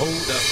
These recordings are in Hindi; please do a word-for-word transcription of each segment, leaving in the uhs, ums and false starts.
hold up.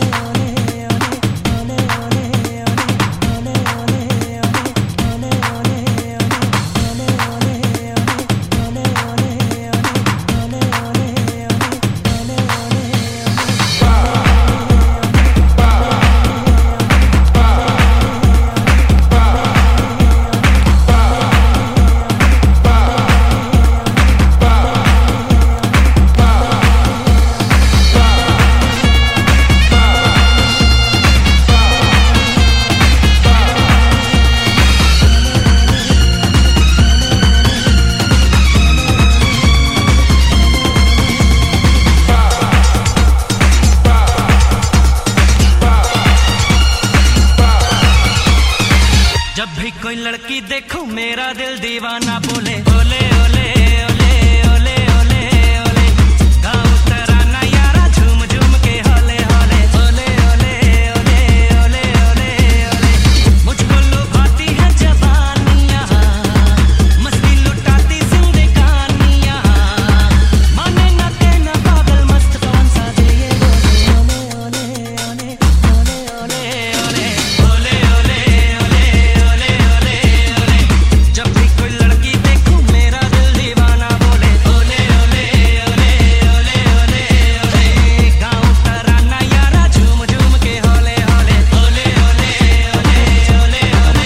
जब भी कोई लड़की देखूं मेरा दिल दीवाना बोले ओले ओले ओले ओले ओले ओले गाँव तराना यारा झूम झूम के होले होले ओले ओले ओले ओले ओले ओले मुझको लुभाती है जवानियाँ मस्ती लुटाती जिंदगानियाँ माने ना तेना पागल मस्त पवन सा दे ये ओले ओले ओले ओले ओले ओले ओले ओले ओले जब भी कोई लड़की देखूं मेरा दिल दीवाना बोले ओले ओले ओले ओले ओले ओले गाँव तराना यारा झूम झूम के होले होले ओले ओले ओले ओले ओले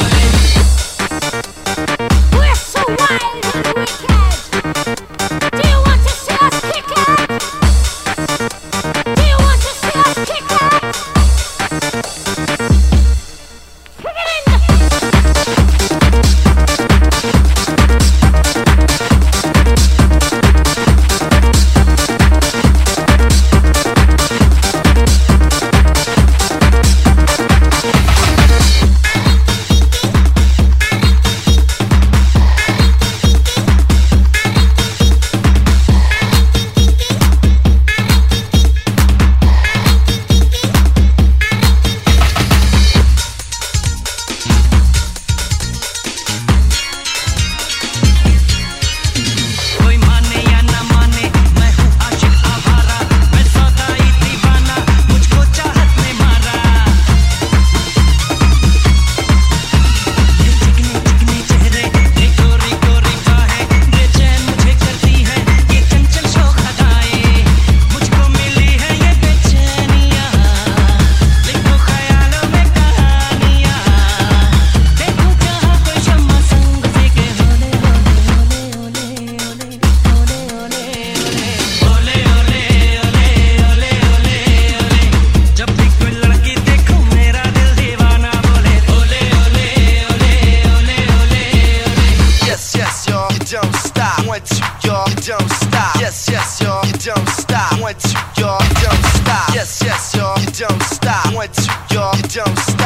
We're so wild and wicked. Do you want to see us kick it? Do you want to see us kick it? Kick it in. कोई माने या ना माने मैं हूँ आशिक आवारा मैं सौदाई दीवाना मुझको चाहत ने मारा ये चिकने चिकने चेहरे ये गोरी गोरी बाहें बेचैन मुझे करती है ये चंचल शौक अदाएं मुझको मिली है ये बेचैनियाँ लिखो ख्यालों में कहानियाँ देखूं जहाँ कोई शम्मा संग फीके होले होले ओले ओले ओले ओले ओले ओले ओले ओले ओले ओले जब भी कोई लड़की देखूं मेरा दिल दीवाना बोले ओले ओले ओले ओले ओले ओले Yes, yes, y'all, you don't stop. One, two, y'all, you don't stop. Yes, yes, y'all, you don't stop. One, two, y'all, you don't stop. Yes, yes, y'all, you don't stop. One, two, y'all, you don't stop.